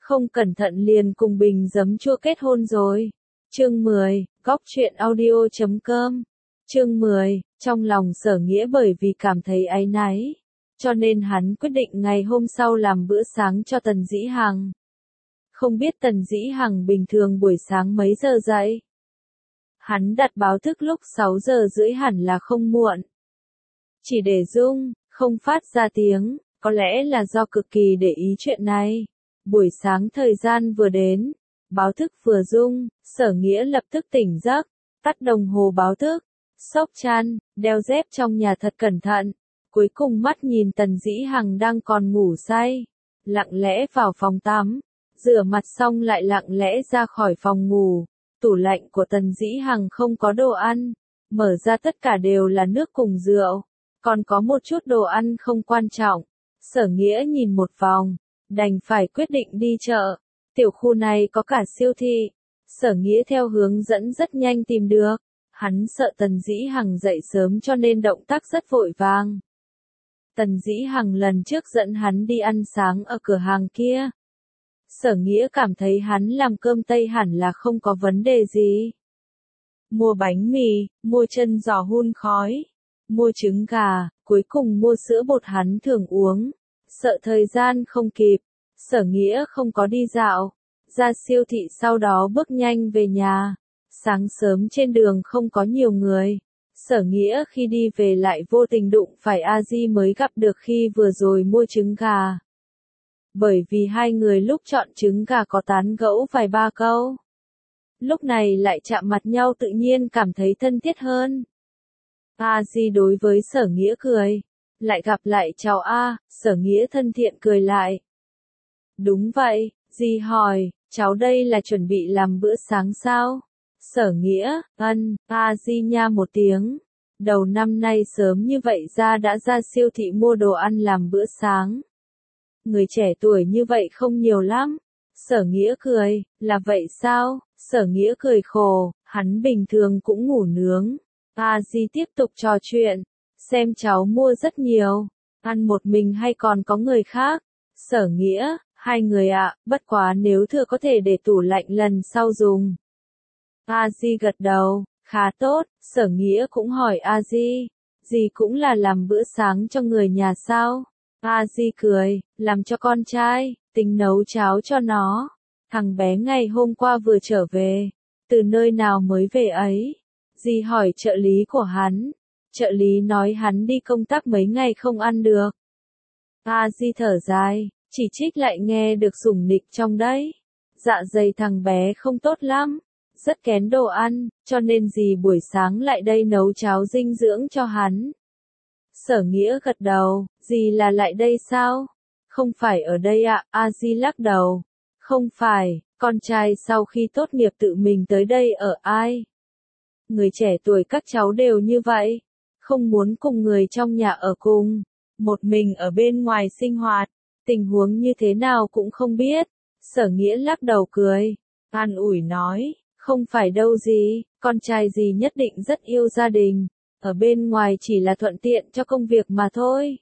không cẩn thận liền cùng Bình giấm chua kết hôn rồi. Chương 10, Góc truyện audio.com. Chương 10, trong lòng Sở Nghĩa bởi vì cảm thấy áy náy, cho nên hắn quyết định ngày hôm sau làm bữa sáng cho Tần Dĩ Hằng. Không biết Tần Dĩ Hằng bình thường buổi sáng mấy giờ dậy? Hắn đặt báo thức lúc 6 giờ rưỡi hẳn là không muộn. Chỉ để rung, không phát ra tiếng, có lẽ là do cực kỳ để ý chuyện này. Buổi sáng thời gian vừa đến, báo thức vừa rung, Sở Nghĩa lập tức tỉnh giấc, tắt đồng hồ báo thức, xốc chăn, đeo dép trong nhà thật cẩn thận. Cuối cùng mắt nhìn Tần Dĩ Hằng đang còn ngủ say, lặng lẽ vào phòng tắm, rửa mặt xong lại lặng lẽ ra khỏi phòng ngủ. Tủ lạnh của Tần Dĩ Hằng không có đồ ăn, mở ra tất cả đều là nước cùng rượu, còn có một chút đồ ăn không quan trọng. Sở Nghĩa nhìn một vòng, đành phải quyết định đi chợ. Tiểu khu này có cả siêu thị. Sở Nghĩa theo hướng dẫn rất nhanh tìm được. Hắn sợ Tần Dĩ Hằng dậy sớm cho nên động tác rất vội vàng. Tần Dĩ Hằng lần trước dẫn hắn đi ăn sáng ở cửa hàng kia. Sở Nghĩa cảm thấy hắn làm cơm Tây hẳn là không có vấn đề gì. Mua bánh mì, mua chân giò hun khói, mua trứng gà, cuối cùng mua sữa bột hắn thường uống. Sợ thời gian không kịp, Sở Nghĩa không có đi dạo, ra siêu thị sau đó bước nhanh về nhà. Sáng sớm trên đường không có nhiều người. Sở Nghĩa khi đi về lại vô tình đụng phải A Di mới gặp được khi vừa rồi mua trứng gà. Bởi vì hai người lúc chọn trứng gà có tán gẫu vài ba câu. Lúc này lại chạm mặt nhau tự nhiên cảm thấy thân thiết hơn. A Di đối với Sở Nghĩa cười. Lại gặp lại chào A, Sở Nghĩa thân thiện cười lại. Đúng vậy, Di hỏi, cháu đây là chuẩn bị làm bữa sáng sao? Sở Nghĩa, A Di nha một tiếng. Đầu năm nay sớm như vậy ra đã ra siêu thị mua đồ ăn làm bữa sáng. Người trẻ tuổi như vậy không nhiều lắm. Sở Nghĩa cười, là vậy sao? Sở Nghĩa cười khổ, hắn bình thường cũng ngủ nướng. A Di tiếp tục trò chuyện, xem cháu mua rất nhiều, ăn một mình hay còn có người khác? Sở Nghĩa, hai người ạ, bất quá nếu thừa có thể để tủ lạnh lần sau dùng. A Di gật đầu, khá tốt. Sở Nghĩa cũng hỏi A Di, dì cũng là làm bữa sáng cho người nhà sao? A Di cười, làm cho con trai, tính nấu cháo cho nó. Thằng bé ngày hôm qua vừa trở về, từ nơi nào mới về ấy? Dì hỏi trợ lý của hắn. Trợ lý nói hắn đi công tác mấy ngày không ăn được. A Di thở dài, chỉ trích lại nghe được sủng nịch trong đấy. Dạ dày thằng bé không tốt lắm, rất kén đồ ăn, cho nên dì buổi sáng lại đây nấu cháo dinh dưỡng cho hắn. Sở Nghĩa gật đầu, dì là lại đây sao? Không phải ở đây ạ. A Di lắc đầu. Không phải, con trai sau khi tốt nghiệp tự mình tới đây ở ai? Người trẻ tuổi các cháu đều như vậy, không muốn cùng người trong nhà ở cùng, một mình ở bên ngoài sinh hoạt, tình huống như thế nào cũng không biết. Sở Nghĩa lắc đầu cười, an ủi nói, không phải đâu gì, con trai gì nhất định rất yêu gia đình, ở bên ngoài chỉ là thuận tiện cho công việc mà thôi.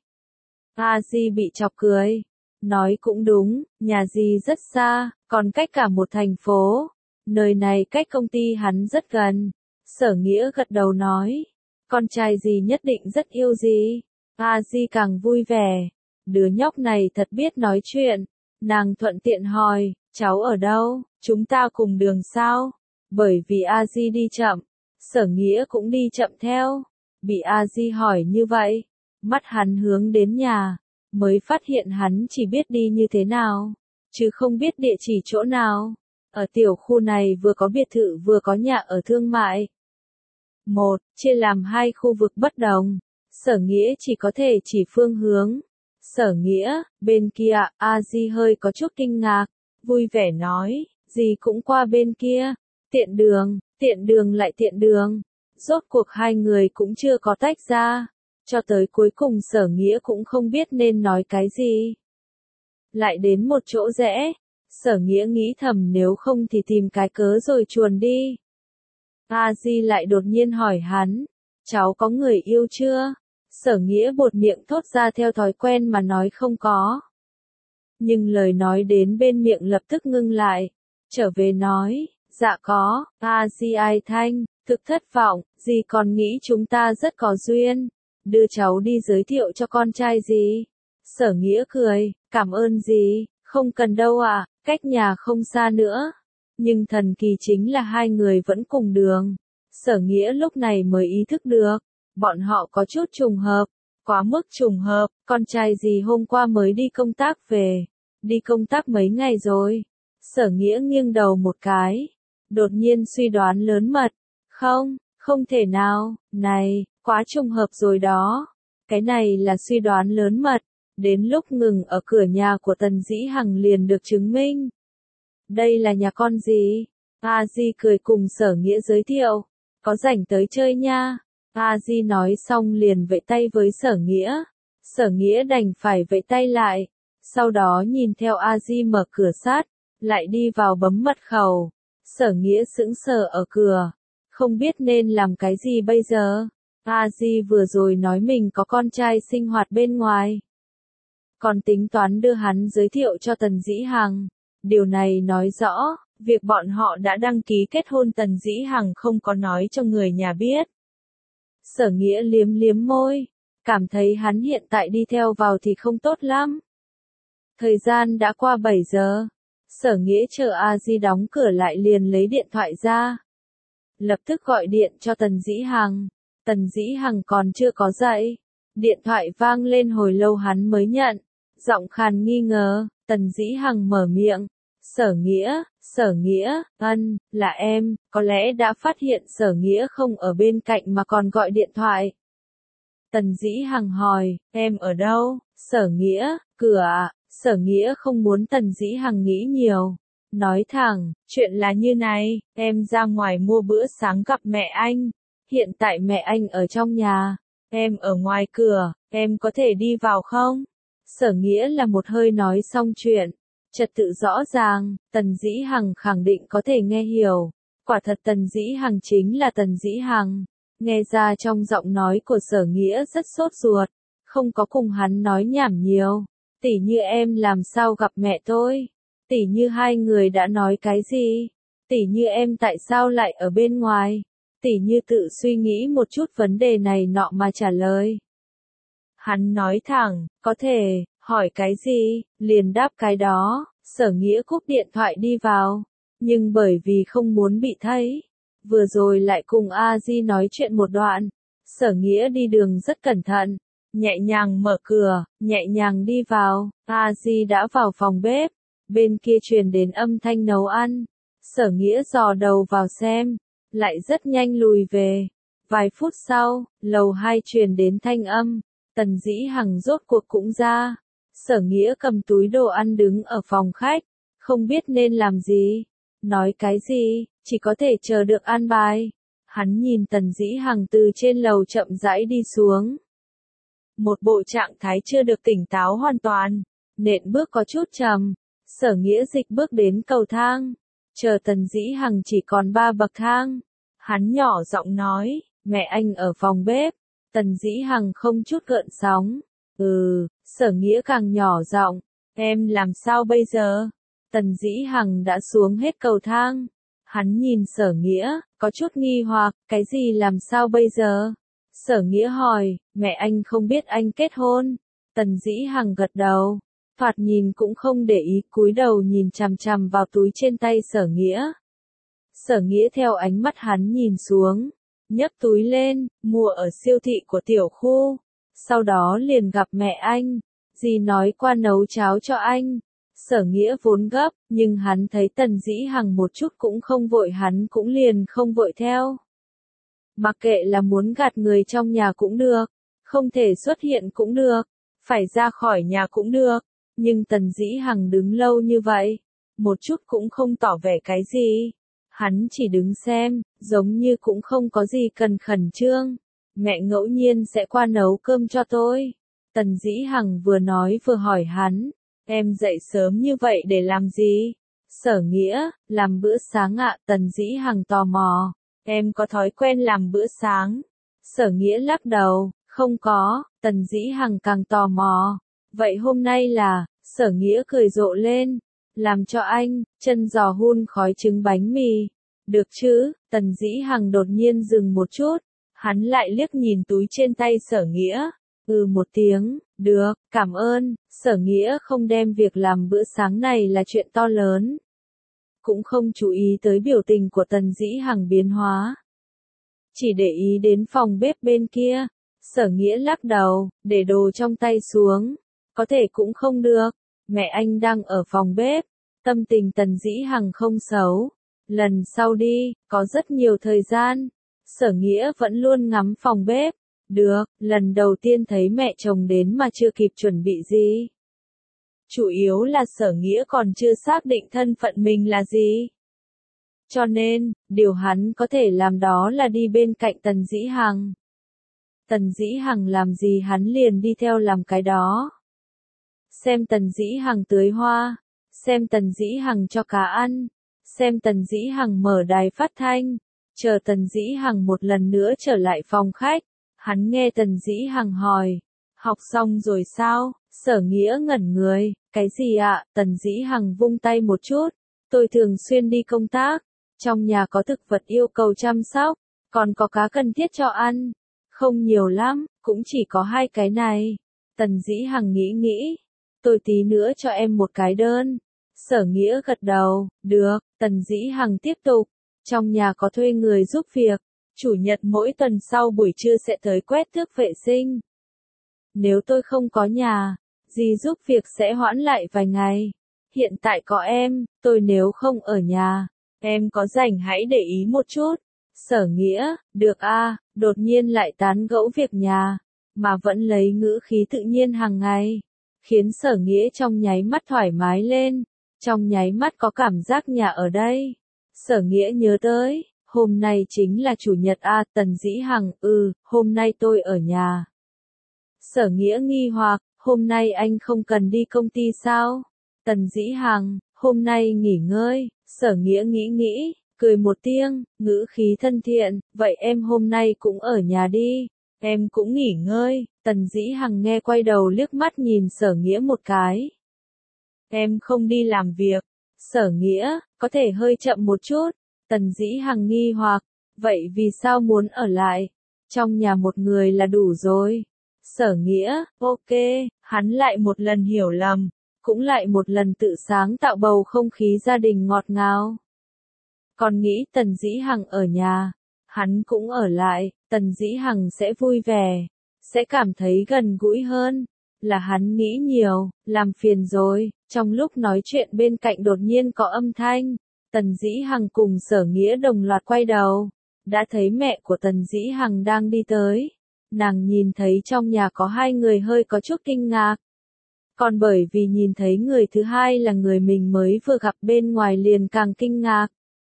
A Di bị chọc cười, nói cũng đúng, nhà dì rất xa, còn cách cả một thành phố, nơi này cách công ty hắn rất gần. Sở Nghĩa gật đầu nói, con trai dì nhất định rất yêu dì. A Di càng vui vẻ, đứa nhóc này thật biết nói chuyện. Nàng thuận tiện hỏi, cháu ở đâu, chúng ta cùng đường sao? Bởi vì A Di đi chậm, Sở Nghĩa cũng đi chậm theo. Bị A Di hỏi như vậy, mắt hắn hướng đến nhà, mới phát hiện hắn chỉ biết đi như thế nào, chứ không biết địa chỉ chỗ nào. Ở tiểu khu này vừa có biệt thự vừa có nhà ở thương mại. Chia làm hai khu vực bất đồng. Sở Nghĩa chỉ có thể chỉ phương hướng. Sở Nghĩa, bên kia, A Di hơi có chút kinh ngạc, vui vẻ nói, dì cũng qua bên kia. Tiện đường lại tiện đường. Rốt cuộc hai người cũng chưa có tách ra. Cho tới cuối cùng Sở Nghĩa cũng không biết nên nói cái gì. Lại đến một chỗ rẽ. Sở Nghĩa nghĩ thầm nếu không thì tìm cái cớ rồi chuồn đi. A Di lại đột nhiên hỏi hắn, cháu có người yêu chưa? Sở Nghĩa buột miệng thốt ra theo thói quen mà nói không có. nhưng lời nói đến bên miệng lập tức ngưng lại, trở về nói, dạ có, Di Ai Thanh, thực thất vọng, dì còn nghĩ chúng ta rất có duyên, đưa cháu đi giới thiệu cho con trai dì. Sở Nghĩa cười, cảm ơn dì, không cần đâu ạ, cách nhà không xa nữa. Nhưng thần kỳ chính là hai người vẫn cùng đường. Sở Nghĩa lúc này mới ý thức được, bọn họ có chút trùng hợp, quá mức trùng hợp, con trai dì hôm qua mới đi công tác về, đi công tác mấy ngày rồi. Sở Nghĩa nghiêng đầu một cái, đột nhiên suy đoán lớn mật, không, không thể nào, này, quá trùng hợp rồi đó. Cái này là suy đoán lớn mật, đến lúc ngừng ở cửa nhà của Tần Dĩ Hằng liền được chứng minh. Đây là nhà con gì? Di cười cùng Sở Nghĩa giới thiệu, có rảnh tới chơi nha. Di nói xong liền vẫy tay với Sở Nghĩa. Sở Nghĩa đành phải vẫy tay lại, sau đó nhìn theo Di mở cửa sát, lại đi vào bấm mật khẩu. Sở Nghĩa sững sờ ở cửa, không biết nên làm cái gì bây giờ. Di vừa rồi nói mình có con trai sinh hoạt bên ngoài, còn tính toán đưa hắn giới thiệu cho Tần Dĩ Hằng. Điều này nói rõ, việc bọn họ đã đăng ký kết hôn Tần Dĩ Hằng không có nói cho người nhà biết. Sở Nghĩa liếm liếm môi, cảm thấy hắn hiện tại đi theo vào thì không tốt lắm. Thời gian đã qua 7 giờ, Sở Nghĩa chờ Di đóng cửa lại liền lấy điện thoại ra. Lập tức gọi điện cho Tần Dĩ Hằng. Tần Dĩ Hằng còn chưa có dậy. Điện thoại vang lên hồi lâu hắn mới nhận. Giọng khàn nghi ngờ, Tần Dĩ Hằng mở miệng. Sở Nghĩa, là em, có lẽ đã phát hiện Sở Nghĩa không ở bên cạnh mà còn gọi điện thoại. Tần Dĩ Hằng hỏi, em ở đâu? Sở Nghĩa, cửa ạ. Sở Nghĩa không muốn Tần Dĩ Hằng nghĩ nhiều. Nói thẳng, chuyện là như này, em ra ngoài mua bữa sáng gặp mẹ anh. Hiện tại mẹ anh ở trong nhà, em ở ngoài cửa, em có thể đi vào không? Sở Nghĩa là một hơi nói xong chuyện, trật tự rõ ràng, Tần Dĩ Hằng khẳng định có thể nghe hiểu. Quả thật Tần Dĩ Hằng chính là Tần Dĩ Hằng. Nghe ra trong giọng nói của Sở Nghĩa rất sốt ruột, không có cùng hắn nói nhảm nhiều. Tỉ như em làm sao gặp mẹ tôi? Tỉ như hai người đã nói cái gì? Tỉ như em tại sao lại ở bên ngoài? Tỉ như tự suy nghĩ một chút vấn đề này nọ mà trả lời. Hắn nói thẳng, có thể, hỏi cái gì, liền đáp cái đó. Sở Nghĩa cúp điện thoại đi vào, nhưng bởi vì không muốn bị thấy, vừa rồi lại cùng Di nói chuyện một đoạn. Sở Nghĩa đi đường rất cẩn thận, nhẹ nhàng mở cửa, nhẹ nhàng đi vào. Di đã vào phòng bếp, bên kia truyền đến âm thanh nấu ăn. Sở Nghĩa dò đầu vào xem, lại rất nhanh lùi về. Vài phút sau, lầu 2 truyền đến thanh âm, Tần Dĩ Hằng rốt cuộc cũng ra. Sở Nghĩa cầm túi đồ ăn đứng ở phòng khách, không biết nên làm gì, nói cái gì, chỉ có thể chờ được an bài. Hắn nhìn Tần Dĩ Hằng từ trên lầu chậm rãi đi xuống. Một bộ trạng thái chưa được tỉnh táo hoàn toàn, nện bước có chút trầm. Sở Nghĩa dịch bước đến cầu thang, chờ Tần Dĩ Hằng chỉ còn 3 bậc thang. Hắn nhỏ giọng nói, mẹ anh ở phòng bếp. Tần Dĩ Hằng không chút gợn sóng. Sở Nghĩa càng nhỏ giọng, em làm sao bây giờ? Tần Dĩ Hằng đã xuống hết cầu thang. Hắn nhìn Sở Nghĩa, có chút nghi hoặc, cái gì làm sao bây giờ? Sở Nghĩa hỏi, mẹ anh không biết anh kết hôn. Tần Dĩ Hằng gật đầu, thoạt nhìn cũng không để ý, cúi đầu nhìn chằm chằm vào túi trên tay Sở Nghĩa. Sở Nghĩa theo ánh mắt hắn nhìn xuống, nhấc túi lên, mua ở siêu thị của tiểu khu. Sau đó liền gặp mẹ anh, dì nói qua nấu cháo cho anh. Sở Nghĩa vốn gấp, nhưng hắn thấy Tần Dĩ Hằng một chút cũng không vội, hắn cũng liền không vội theo. Mặc kệ là muốn gạt người trong nhà cũng được, không thể xuất hiện cũng được, phải ra khỏi nhà cũng được, nhưng Tần Dĩ Hằng đứng lâu như vậy, một chút cũng không tỏ vẻ cái gì. Hắn chỉ đứng xem, giống như cũng không có gì cần khẩn trương. Mẹ ngẫu nhiên sẽ qua nấu cơm cho tôi. Tần Dĩ Hằng vừa nói vừa hỏi hắn, em dậy sớm như vậy để làm gì? Sở Nghĩa, làm bữa sáng ạ. Tần Dĩ Hằng tò mò, em có thói quen làm bữa sáng? Sở Nghĩa lắc đầu, không có. Tần Dĩ Hằng càng tò mò, vậy hôm nay là? Sở Nghĩa cười rộ lên. Làm cho anh, chân giò hun khói trứng bánh mì. Được chứ, Tần Dĩ Hằng đột nhiên dừng một chút. Hắn lại liếc nhìn túi trên tay Sở Nghĩa. Một tiếng, được, cảm ơn. Sở Nghĩa không đem việc làm bữa sáng này là chuyện to lớn. Cũng không chú ý tới biểu tình của Tần Dĩ Hằng biến hóa. Chỉ để ý đến phòng bếp bên kia. Sở Nghĩa lắc đầu, để đồ trong tay xuống. Có thể cũng không được. Mẹ anh đang ở phòng bếp. Tâm tình Tần Dĩ Hằng không xấu. Lần sau đi, có rất nhiều thời gian. Sở Nghĩa vẫn luôn ngắm phòng bếp. Được, lần đầu tiên thấy mẹ chồng đến mà chưa kịp chuẩn bị gì. Chủ yếu là Sở Nghĩa còn chưa xác định thân phận mình là gì. Cho nên, điều hắn có thể làm đó là đi bên cạnh Tần Dĩ Hằng. Tần Dĩ Hằng làm gì hắn liền đi theo làm cái đó. Xem Tần Dĩ Hằng tưới hoa, xem Tần Dĩ Hằng cho cá ăn, xem Tần Dĩ Hằng mở đài phát thanh, chờ Tần Dĩ Hằng một lần nữa trở lại phòng khách. Hắn nghe Tần Dĩ Hằng hỏi, học xong rồi sao? Sở Nghĩa ngẩn người, cái gì ạ? Tần Dĩ Hằng vung tay một chút, tôi thường xuyên đi công tác, trong nhà có thực vật yêu cầu chăm sóc, còn có cá cần thiết cho ăn. Không nhiều lắm, cũng chỉ có 2 cái này. Tần Dĩ Hằng nghĩ, tôi tí nữa cho em một cái đơn. Sở Nghĩa gật đầu, được. Tần Dĩ Hằng tiếp tục, trong nhà có thuê người giúp việc. Chủ nhật mỗi tuần sau buổi trưa sẽ tới quét tước vệ sinh. Nếu tôi không có nhà, dì giúp việc sẽ hoãn lại vài ngày. Hiện tại có em, tôi nếu không ở nhà, em có rảnh hãy để ý một chút. Sở Nghĩa, được a, đột nhiên lại tán gẫu việc nhà, mà vẫn lấy ngữ khí tự nhiên hàng ngày, khiến Sở Nghĩa trong nháy mắt thoải mái lên, trong nháy mắt có cảm giác nhà ở đây. Sở Nghĩa nhớ tới, hôm nay chính là chủ nhật a. Tần Dĩ Hằng, hôm nay tôi ở nhà. Sở Nghĩa nghi hoặc, hôm nay anh không cần đi công ty sao? Tần Dĩ Hằng, hôm nay nghỉ ngơi. Sở Nghĩa nghĩ, cười một tiếng, ngữ khí thân thiện, vậy em hôm nay cũng ở nhà đi, em cũng nghỉ ngơi. Tần Dĩ Hằng nghe quay đầu liếc mắt nhìn Sở Nghĩa một cái. Em không đi làm việc. Sở Nghĩa, có thể hơi chậm một chút. Tần Dĩ Hằng nghi hoặc, vậy vì sao muốn ở lại? Trong nhà một người là đủ rồi. Sở Nghĩa, ok, hắn lại một lần hiểu lầm, cũng lại một lần tự sáng tạo bầu không khí gia đình ngọt ngào. Còn nghĩ Tần Dĩ Hằng ở nhà, hắn cũng ở lại, Tần Dĩ Hằng sẽ vui vẻ, sẽ cảm thấy gần gũi hơn. Là hắn nghĩ nhiều, làm phiền rồi. Trong lúc nói chuyện bên cạnh đột nhiên có âm thanh. Tần Dĩ Hằng cùng Sở Nghĩa đồng loạt quay đầu, đã thấy mẹ của Tần Dĩ Hằng đang đi tới. Nàng nhìn thấy trong nhà có 2 người hơi có chút kinh ngạc. Còn bởi vì nhìn thấy người thứ hai là người mình mới vừa gặp bên ngoài liền càng kinh ngạc.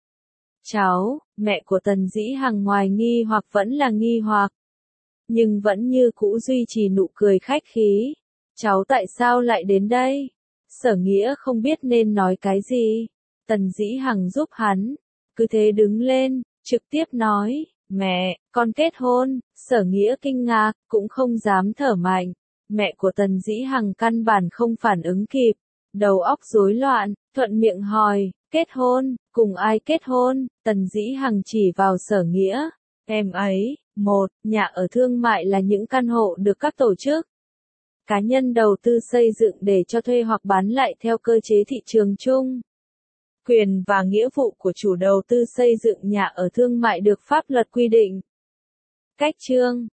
Cháu, mẹ của Tần Dĩ Hằng ngoài nghi hoặc vẫn là nghi hoặc, nhưng vẫn như cũ duy trì nụ cười khách khí. Cháu tại sao lại đến đây? Sở Nghĩa không biết nên nói cái gì. Tần Dĩ Hằng giúp hắn, cứ thế đứng lên, trực tiếp nói, mẹ, con kết hôn. Sở Nghĩa kinh ngạc, cũng không dám thở mạnh. Mẹ của Tần Dĩ Hằng căn bản không phản ứng kịp, đầu óc rối loạn, thuận miệng hỏi, kết hôn, cùng ai kết hôn? Tần Dĩ Hằng chỉ vào Sở Nghĩa, em ấy, nhà ở thương mại là những căn hộ được các tổ chức cá nhân đầu tư xây dựng để cho thuê hoặc bán lại theo cơ chế thị trường chung. Quyền và nghĩa vụ của chủ đầu tư xây dựng nhà ở thương mại được pháp luật quy định. Cách chương